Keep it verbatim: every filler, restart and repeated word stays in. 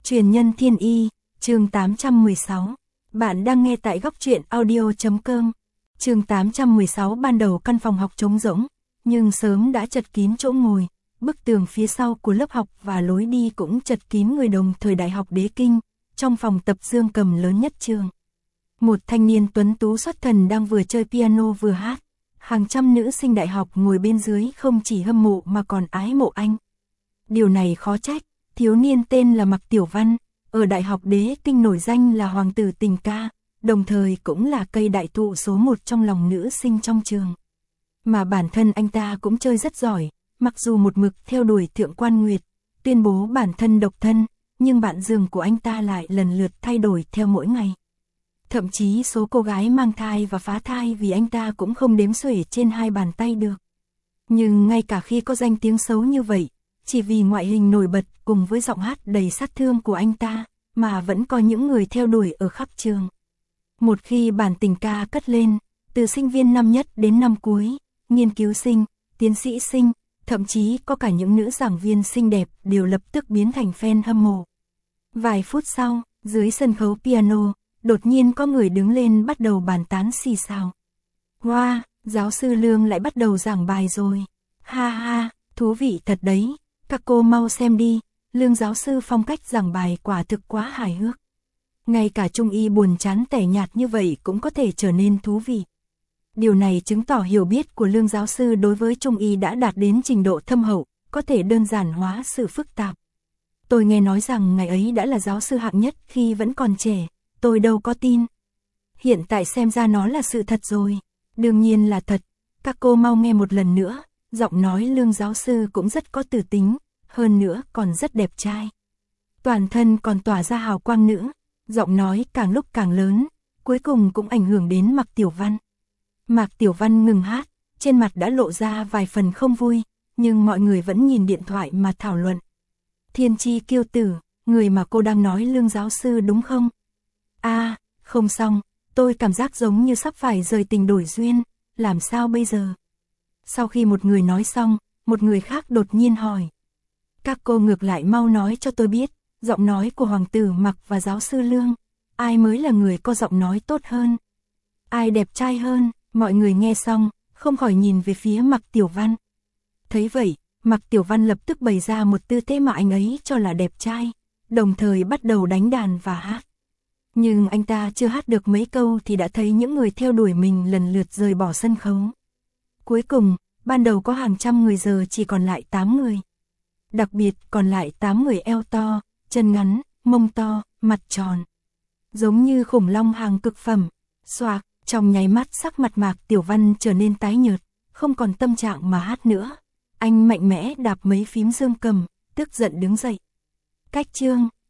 Truyền nhân thiên y, chương tám trăm mười sáu. Bạn đang nghe tại góc truyện audio chấm com. Chương tám trăm mười sáu. Ban đầu căn phòng học trống rỗng, nhưng sớm đã chật kín chỗ ngồi, bức tường phía sau của lớp học và lối đi cũng chật kín người đồng thời Đại học Đế Kinh, trong phòng tập dương cầm lớn nhất trường. Một thanh niên tuấn tú xuất thần đang vừa chơi piano vừa hát. Hàng trăm nữ sinh đại học ngồi bên dưới không chỉ hâm mộ mà còn ái mộ anh. Điều này khó trách, thiếu niên tên là Mạc Tiểu Văn, ở Đại học Đế Kinh nổi danh là hoàng tử tình ca, đồng thời cũng là cây đại thụ số một trong lòng nữ sinh trong trường. Mà bản thân anh ta cũng chơi rất giỏi, mặc dù một mực theo đuổi Thượng Quan Nguyệt, tuyên bố bản thân độc thân, nhưng bạn giường của anh ta lại lần lượt thay đổi theo mỗi ngày. Thậm chí số cô gái mang thai và phá thai vì anh ta cũng không đếm xuể trên hai bàn tay được. Nhưng ngay cả khi có danh tiếng xấu như vậy, chỉ vì ngoại hình nổi bật cùng với giọng hát đầy sát thương của anh ta, mà vẫn có những người theo đuổi ở khắp trường. Một khi bản tình ca cất lên, từ sinh viên năm nhất đến năm cuối, nghiên cứu sinh, tiến sĩ sinh, thậm chí có cả những nữ giảng viên xinh đẹp đều lập tức biến thành fan hâm mộ. Vài phút sau, dưới sân khấu piano, đột nhiên có người đứng lên bắt đầu bàn tán xì xào. Wow, giáo sư Lương lại bắt đầu giảng bài rồi. Ha ha, thú vị thật đấy, các cô mau xem đi, Lương giáo sư phong cách giảng bài quả thực quá hài hước. Ngay cả trung y buồn chán tẻ nhạt như vậy cũng có thể trở nên thú vị. Điều này chứng tỏ hiểu biết của Lương giáo sư đối với trung y đã đạt đến trình độ thâm hậu, có thể đơn giản hóa sự phức tạp. Tôi nghe nói rằng ngày ấy đã là giáo sư hạng nhất khi vẫn còn trẻ, tôi đâu có tin. Hiện tại xem ra nó là sự thật rồi. Đương nhiên là thật, các cô mau nghe một lần nữa, giọng nói Lương giáo sư cũng rất có tử tính, hơn nữa còn rất đẹp trai. Toàn thân còn tỏa ra hào quang nữ, giọng nói càng lúc càng lớn, cuối cùng cũng ảnh hưởng đến Mạc Tiểu Văn. Mạc Tiểu Văn ngừng hát, trên mặt đã lộ ra vài phần không vui, nhưng mọi người vẫn nhìn điện thoại mà thảo luận. Thiên chi kiêu tử, người mà cô đang nói Lương giáo sư đúng không? À, không xong, tôi cảm giác giống như sắp phải rời tình đổi duyên, làm sao bây giờ? Sau khi một người nói xong, một người khác đột nhiên hỏi. Các cô ngược lại mau nói cho tôi biết, giọng nói của hoàng tử Mạc và giáo sư Lương, ai mới là người có giọng nói tốt hơn? Ai đẹp trai hơn? Mọi người nghe xong, không khỏi nhìn về phía Mạc Tiểu Văn. Thấy vậy, Mạc Tiểu Văn lập tức bày ra một tư thế mà anh ấy cho là đẹp trai, đồng thời bắt đầu đánh đàn và hát. Nhưng anh ta chưa hát được mấy câu thì đã thấy những người theo đuổi mình lần lượt rời bỏ sân khấu. Cuối cùng, ban đầu có hàng trăm người giờ chỉ còn lại tám người. Đặc biệt còn lại tám người eo to, chân ngắn, mông to, mặt tròn. Giống như khủng long hàng cực phẩm. Xoạc, trong nháy mắt sắc mặt Mạc Tiểu Văn trở nên tái nhợt, không còn tâm trạng mà hát nữa. Anh mạnh mẽ đạp mấy phím dương cầm, tức giận đứng dậy. Cách chương,